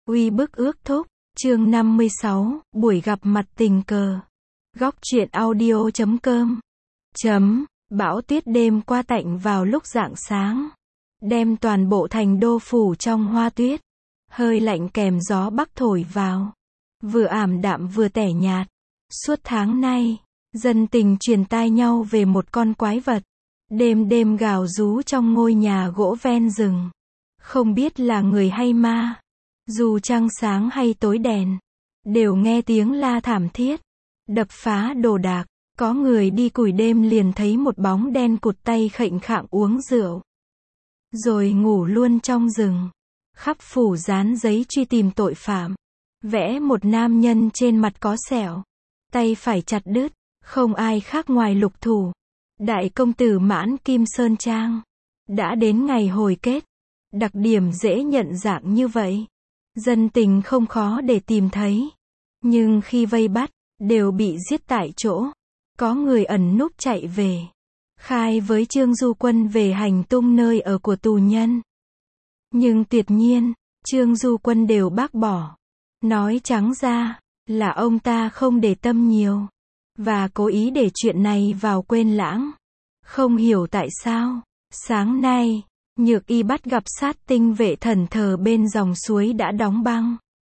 Uy bức ước thúc, chương 56, buổi gặp mặt tình cờ. Góc truyện audio.com. Bão tuyết đêm qua tạnh vào lúc rạng sáng, đem toàn bộ thành đô phủ trong hoa tuyết. Hơi lạnh kèm gió bắc thổi vào, vừa ảm đạm vừa tẻ nhạt. Suốt tháng nay, dân tình truyền tai nhau về một con quái vật, đêm đêm gào rú trong ngôi nhà gỗ ven rừng. Không biết là người hay ma, dù trăng sáng hay tối đèn, đều nghe tiếng la thảm thiết, đập phá đồ đạc. Có người đi củi đêm liền thấy một bóng đen cụt tay khệnh khạng uống rượu, rồi ngủ luôn trong rừng. Khắp phủ dán giấy truy tìm tội phạm, vẽ một nam nhân trên mặt có sẹo, tay phải chặt đứt, không ai khác ngoài Lục Thủ, đại công tử Mãn Kim Sơn Trang. Đã đến ngày hồi kết, đặc điểm dễ nhận dạng như vậy, dân tình không khó để tìm thấy. Nhưng khi vây bắt, đều bị giết tại chỗ. Có người ẩn núp chạy về, khai với Trương Du Quân về hành tung nơi ở của tù nhân. Nhưng tuyệt nhiên, Trương Du Quân đều bác bỏ. Nói trắng ra, là ông ta không để tâm nhiều, và cố ý để chuyện này vào quên lãng. Không hiểu tại sao, sáng nay, Nhược Y bắt gặp Sát Tinh Vệ thẫn thờ bên dòng suối đã đóng băng.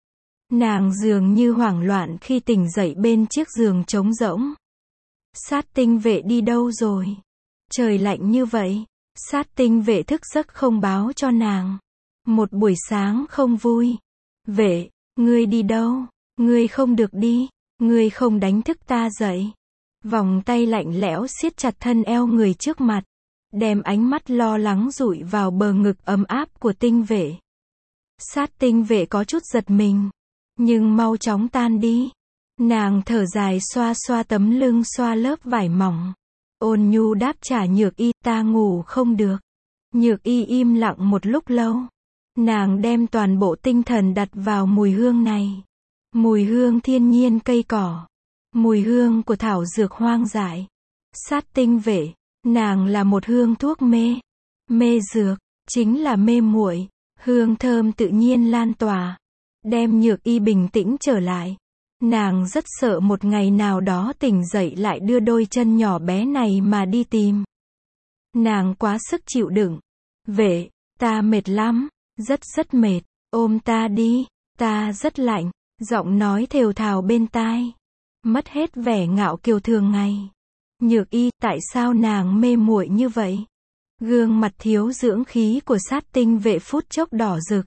Nàng dường như hoảng loạn khi tỉnh dậy bên chiếc giường trống rỗng. Sát Tinh Vệ đi đâu rồi? Trời lạnh như vậy. Sát Tinh Vệ thức giấc không báo cho nàng. Một buổi sáng không vui. Vệ, ngươi đi đâu? Ngươi không được đi. Ngươi không đánh thức ta dậy. Vòng tay lạnh lẽo siết chặt thân eo người trước mặt, đem ánh mắt lo lắng dụi vào bờ ngực ấm áp của Tinh Vệ. Sát Tinh Vệ có chút giật mình, nhưng mau chóng tan đi. Nàng thở dài xoa xoa tấm lưng xoa lớp vải mỏng. Ôn nhu đáp trả Nhược Y, ta ngủ không được. Nhược Y im lặng một lúc lâu. Nàng đem toàn bộ tinh thần đặt vào mùi hương này. Mùi hương thiên nhiên cây cỏ. Mùi hương của thảo dược hoang dại. Sát Tinh Vệ, nàng là một hương thuốc mê. Mê dược, chính là mê muội. Hương thơm tự nhiên lan tỏa, đem Nhược Y bình tĩnh trở lại. Nàng rất sợ một ngày nào đó tỉnh dậy lại đưa đôi chân nhỏ bé này mà đi tìm. Nàng quá sức chịu đựng. Vệ, ta mệt lắm, rất mệt, ôm ta đi, ta rất lạnh, giọng nói thều thào bên tai. Mất hết vẻ ngạo kiều thường ngày. Nhược Y, tại sao nàng mê muội như vậy? Gương mặt thiếu dưỡng khí của Sát Tinh Vệ phút chốc đỏ rực.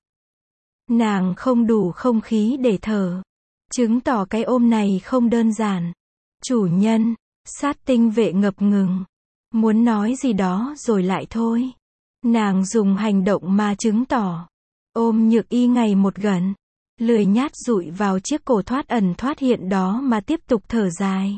Nàng không đủ không khí để thở, chứng tỏ cái ôm này không đơn giản. Chủ nhân, Sát Tinh Vệ ngập ngừng, muốn nói gì đó rồi lại thôi. Nàng dùng hành động mà chứng tỏ. Ôm Nhược Y ngày một gần, lười nhát dụi vào chiếc cổ thoát ẩn thoát hiện đó mà tiếp tục thở dài.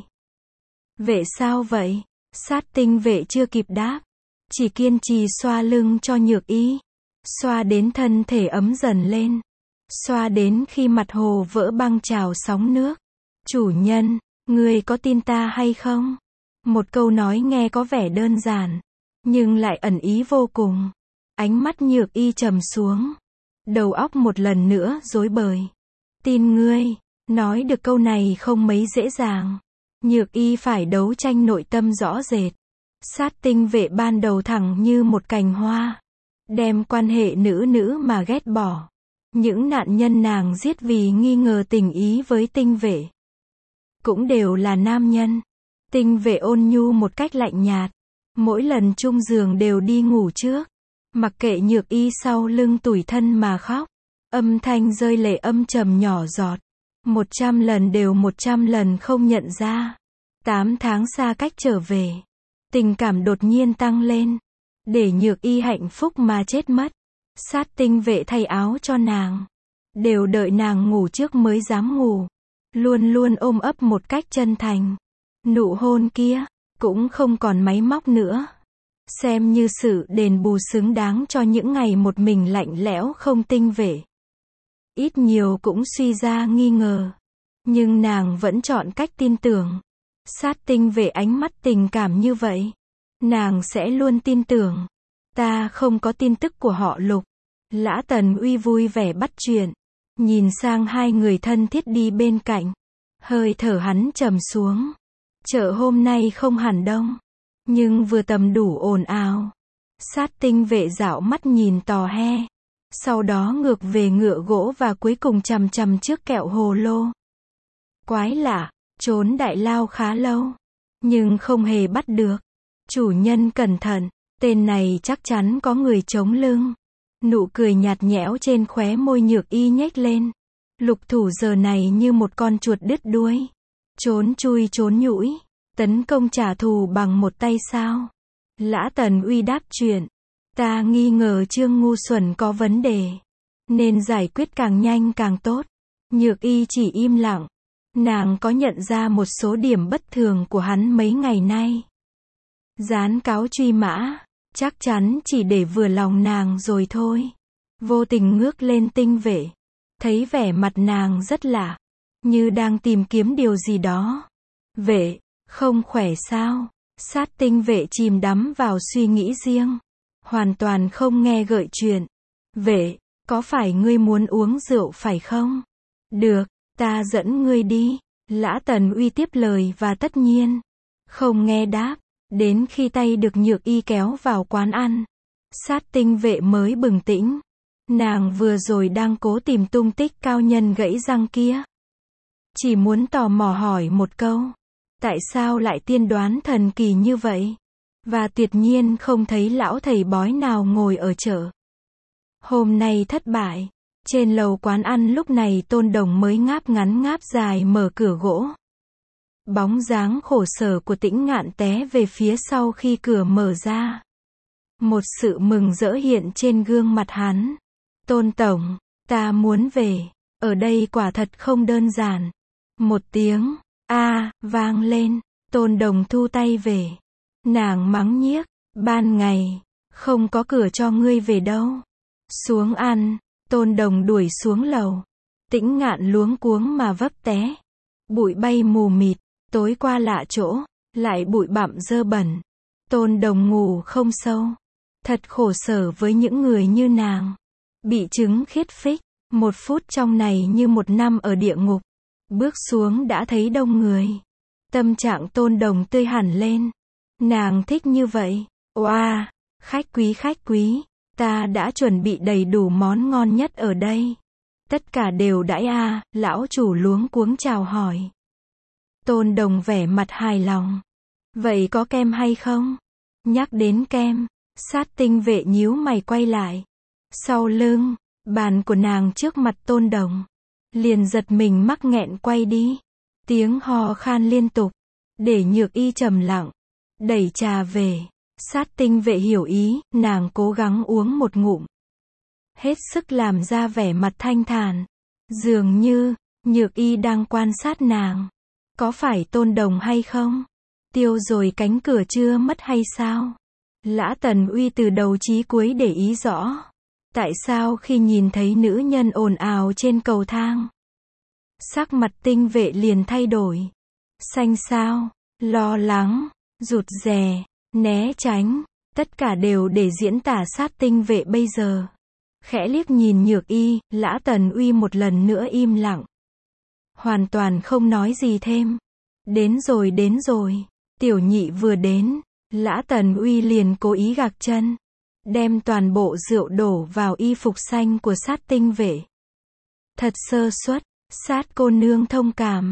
Vệ sao vậy? Sát Tinh Vệ chưa kịp đáp, chỉ kiên trì xoa lưng cho Nhược Y, xoa đến thân thể ấm dần lên, xoa đến khi mặt hồ vỡ băng trào sóng nước. Chủ nhân, ngươi có tin ta hay không? Một câu nói nghe có vẻ đơn giản, nhưng lại ẩn ý vô cùng. Ánh mắt Nhược Y trầm xuống, đầu óc một lần nữa rối bời. Tin ngươi, nói được câu này không mấy dễ dàng. Nhược Y phải đấu tranh nội tâm rõ rệt. Sát Tinh Vệ ban đầu thẳng như một cành hoa, đem quan hệ nữ mà ghét bỏ. Những nạn nhân nàng giết vì nghi ngờ tình ý với Tinh Vệ, cũng đều là nam nhân. Tinh Vệ ôn nhu một cách lạnh nhạt, mỗi lần chung giường đều đi ngủ trước, mặc kệ Nhược Y sau lưng tủi thân mà khóc. Âm thanh rơi lệ âm trầm nhỏ giọt, 100 lần đều 100 lần không nhận ra. 8 tháng xa cách trở về, tình cảm đột nhiên tăng lên, để Nhược Y hạnh phúc mà chết mất. Sát Tinh Vệ thay áo cho nàng, đều đợi nàng ngủ trước mới dám ngủ, luôn luôn ôm ấp một cách chân thành. Nụ hôn kia, cũng không còn máy móc nữa, xem như sự đền bù xứng đáng cho những ngày một mình lạnh lẽo không Tinh Vệ. Ít nhiều cũng suy ra nghi ngờ, nhưng nàng vẫn chọn cách tin tưởng. Sát Tinh Vệ ánh mắt tình cảm như vậy, nàng sẽ luôn tin tưởng. Ta không có tin tức của họ Lục. Lã Tần Uy vui vẻ bắt chuyện. nhìn sang hai người thân thiết đi bên cạnh. Hơi thở hắn trầm xuống. Chợ hôm nay không hẳn đông, nhưng vừa tầm đủ ồn ào. Sát tinh vệ dạo mắt nhìn tò he. Sau đó ngược về ngựa gỗ và cuối cùng chằm chằm trước kẹo hồ lô. Quái lạ, trốn đại lao khá lâu, nhưng không hề bắt được. Chủ nhân cẩn thận, tên này chắc chắn có người chống lưng. Nụ cười nhạt nhẽo trên khóe môi Nhược Y nhếch lên. Lục thủ giờ này như một con chuột đứt đuôi. Trốn chui trốn nhũi, tấn công trả thù bằng một tay sao? Lã Tần Uy đáp chuyện. Ta nghi ngờ Trương ngu xuẩn có vấn đề, nên giải quyết càng nhanh càng tốt. Nhược Y chỉ im lặng. Nàng có nhận ra một số điểm bất thường của hắn mấy ngày nay. Dán cáo truy mã, chắc chắn chỉ để vừa lòng nàng rồi thôi. Vô tình ngước lên tinh vệ. Thấy vẻ mặt nàng rất lạ, như đang tìm kiếm điều gì đó. Vệ, không khỏe sao? Sát tinh vệ chìm đắm vào suy nghĩ riêng. Hoàn toàn không nghe gợi chuyện. Vệ, có phải ngươi muốn uống rượu phải không? Được, ta dẫn ngươi đi. Lã Tần Uy tiếp lời và tất nhiên không nghe đáp. Đến khi tay được Nhược Y kéo vào quán ăn, sát tinh vệ mới bừng tỉnh. Nàng vừa rồi đang cố tìm tung tích cao nhân gãy răng kia. Chỉ muốn tò mò hỏi một câu. Tại sao lại tiên đoán thần kỳ như vậy? Và tuyệt nhiên không thấy lão thầy bói nào ngồi ở chợ. Hôm nay thất bại. Trên lầu quán ăn lúc này Tôn Đồng mới ngáp ngắn ngáp dài mở cửa gỗ. Bóng dáng khổ sở của Tĩnh Ngạn té về phía sau khi cửa mở ra. Một sự mừng rỡ hiện trên gương mặt hắn. Tôn tổng, ta muốn về. Ở đây quả thật không đơn giản. Một tiếng a vang lên. Tôn Đồng thu tay về. Nàng mắng nhiếc. Ban ngày, không có cửa cho ngươi về đâu. Xuống ăn. Tôn Đồng đuổi xuống lầu. Tĩnh Ngạn luống cuống mà vấp té. Bụi bay mù mịt. Tối qua lạ chỗ, lại bụi bặm dơ bẩn. Tôn Đồng ngủ không sâu. Thật khổ sở với những người như nàng. Bị chứng khiết phích. Một phút trong này như một năm ở địa ngục. Bước xuống đã thấy đông người. Tâm trạng Tôn Đồng tươi hẳn lên. Nàng thích như vậy. Oa, khách quý, ta đã chuẩn bị đầy đủ món ngon nhất ở đây. Tất cả đều đãi a, lão chủ luống cuống chào hỏi. Tôn Đồng vẻ mặt hài lòng. Vậy có kem hay không? Nhắc đến kem, sát tinh vệ nhíu mày quay lại. Sau lưng, bàn của nàng trước mặt Tôn Đồng. Liền giật mình mắc nghẹn quay đi. Tiếng hò khan liên tục. Để Nhược Y trầm lặng. Đẩy trà về. Sát tinh vệ hiểu ý, nàng cố gắng uống một ngụm. Hết sức làm ra vẻ mặt thanh thản. Dường như, Nhược Y đang quan sát nàng. Có phải Tôn Đồng hay không? Tiêu rồi cánh cửa chưa mất hay sao? Lã Tần Uy từ đầu chí cuối để ý rõ. Tại sao khi nhìn thấy nữ nhân ồn ào trên cầu thang, sắc mặt tinh vệ liền thay đổi. Xanh xao, lo lắng, rụt rè, né tránh, tất cả đều để diễn tả sát tinh vệ bây giờ. Khẽ liếc nhìn Nhược Y, Lã Tần Uy một lần nữa im lặng. Hoàn toàn không nói gì thêm. Đến rồi. Tiểu nhị vừa đến, Lã Tần Uy liền cố ý gạc chân. Đem toàn bộ rượu đổ vào y phục xanh của sát tinh vệ. Thật sơ suất, sát cô nương thông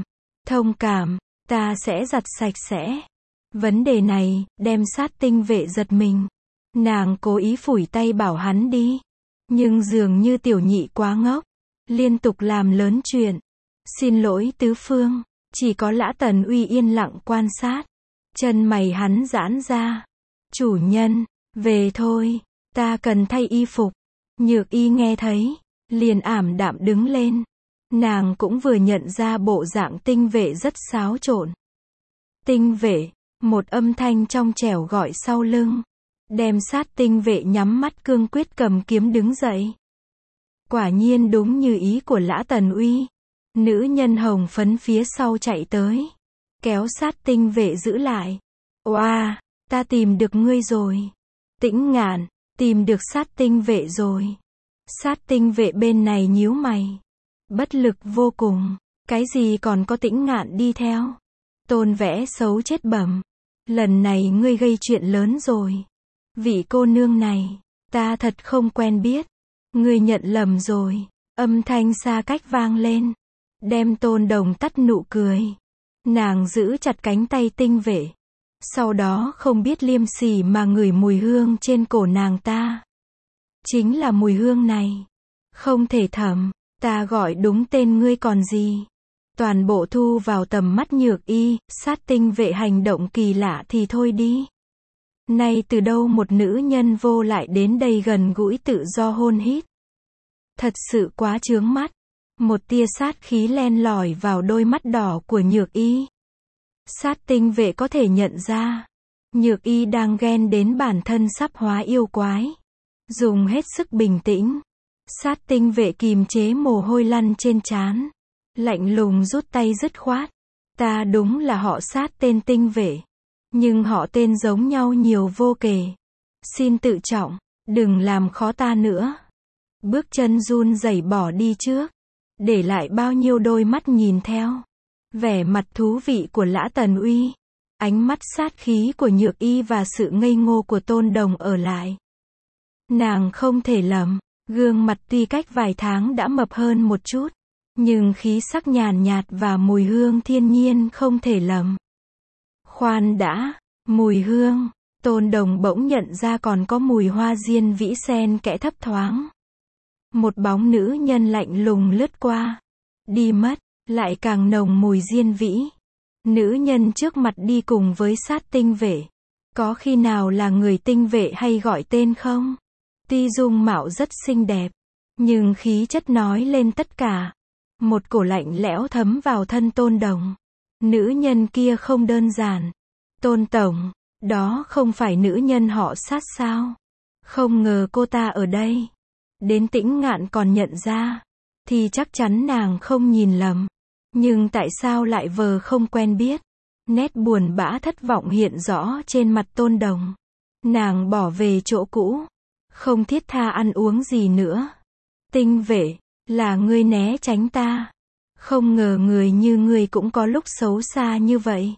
cảm, ta sẽ giặt sạch sẽ. Vấn đề này, đem sát tinh vệ giật mình. Nàng cố ý phủi tay bảo hắn đi. Nhưng dường như tiểu nhị quá ngốc. Liên tục làm lớn chuyện. Xin lỗi tứ phương. Chỉ có Lã Tần Uy yên lặng quan sát. Chân mày hắn giãn ra. Chủ nhân, về thôi. Ta cần thay y phục. Nhược Y nghe thấy. Liền ảm đạm đứng lên. Nàng cũng vừa nhận ra bộ dạng tinh vệ rất xáo trộn. Tinh vệ. Một âm thanh trong trẻo gọi sau lưng. Đem sát tinh vệ nhắm mắt cương quyết cầm kiếm đứng dậy. Quả nhiên đúng như ý của Lã Tần Uy. Nữ nhân hồng phấn phía sau chạy tới. Kéo sát tinh vệ giữ lại. Oa, ta tìm được ngươi rồi. Tĩnh Ngạn, tìm được sát tinh vệ rồi. Sát tinh vệ bên này nhíu mày. Bất lực vô cùng. Cái gì còn có Tĩnh Ngạn đi theo. Tôn vẽ xấu chết bẩm. Lần này ngươi gây chuyện lớn rồi. Vị cô nương này, ta thật không quen biết. Ngươi nhận lầm rồi. Âm thanh xa cách vang lên. Đem Tôn Đồng tắt nụ cười. Nàng giữ chặt cánh tay Tinh Vệ. Sau đó không biết liêm sỉ mà ngửi mùi hương trên cổ nàng ta. Chính là mùi hương này. Không thể thẩm, ta gọi đúng tên ngươi còn gì. Toàn bộ thu vào tầm mắt Nhược Y, sát Tinh Vệ hành động kỳ lạ thì thôi đi. Nay từ đâu một nữ nhân vô lại đến đây gần gũi tự do hôn hít. Thật sự quá chướng mắt. Một tia sát khí len lỏi vào đôi mắt đỏ của Nhược Y. Sát Tinh Vệ có thể nhận ra. Nhược Y đang ghen đến bản thân sắp hóa yêu quái. Dùng hết sức bình tĩnh. Sát Tinh Vệ kìm chế mồ hôi lăn trên trán. Lạnh lùng rút tay dứt khoát. Ta đúng là họ Sát tên Tinh Vệ. Nhưng họ tên giống nhau nhiều vô kể. Xin tự trọng, đừng làm khó ta nữa. Bước chân run rẩy bỏ đi trước. Để lại bao nhiêu đôi mắt nhìn theo. Vẻ mặt thú vị của Lã Tần Uy. Ánh mắt sát khí của Nhược Y và sự ngây ngô của Tôn Đồng ở lại. Nàng không thể lầm. Gương mặt tuy cách vài tháng đã mập hơn một chút. Nhưng khí sắc nhàn nhạt và mùi hương thiên nhiên không thể lầm. Khoan đã, mùi hương. Tôn Đồng bỗng nhận ra còn có mùi hoa diên vĩ sen kẽ thấp thoáng. Một bóng nữ nhân lạnh lùng lướt qua. Đi mất, lại càng nồng mùi diên vĩ. Nữ nhân trước mặt đi cùng với Sát Tinh Vệ. Có khi nào là người Tinh Vệ hay gọi tên không? Tuy dung mạo rất xinh đẹp, nhưng khí chất nói lên tất cả. Một cổ lạnh lẽo thấm vào thân Tôn Đồng. Nữ nhân kia không đơn giản. Tôn Tổng, đó không phải nữ nhân họ Sát sao? Không ngờ cô ta ở đây. Đến Tĩnh Ngạn còn nhận ra. Thì chắc chắn nàng không nhìn lầm. Nhưng tại sao lại vờ không quen biết? Nét buồn bã thất vọng hiện rõ trên mặt Tôn Đồng. Nàng bỏ về chỗ cũ. Không thiết tha ăn uống gì nữa. Tinh Vệ, là ngươi né tránh ta. Không ngờ người như ngươi cũng có lúc xấu xa như vậy.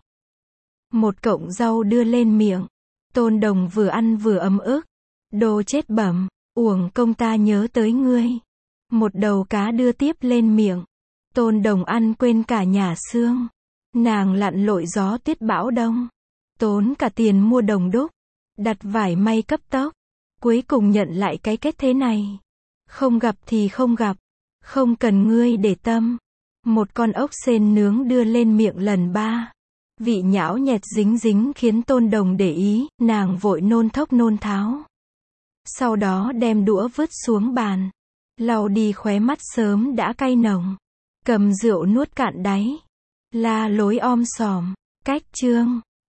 Một cọng rau đưa lên miệng. Tôn Đồng vừa ăn vừa ấm ức. Đồ chết bẩm, uổng công ta nhớ tới ngươi. Một đầu cá đưa tiếp lên miệng. Tôn Đồng ăn quên cả nhà xương. Nàng lặn lội gió tuyết bão đông. Tốn cả tiền mua đồng đúc. Đặt vải may cấp tốc. Cuối cùng nhận lại cái kết thế này. Không gặp thì không gặp. Không cần ngươi để tâm. Một con ốc sên nướng đưa lên miệng lần 3. Vị nhão nhẹt dính dính khiến Tôn Đồng để ý. Nàng vội nôn thốc nôn tháo. Sau đó đem đũa vứt xuống bàn. Lau đi khóe mắt sớm đã cay nồng. Cầm rượu nuốt cạn đáy. La lối om sòm. Cách chương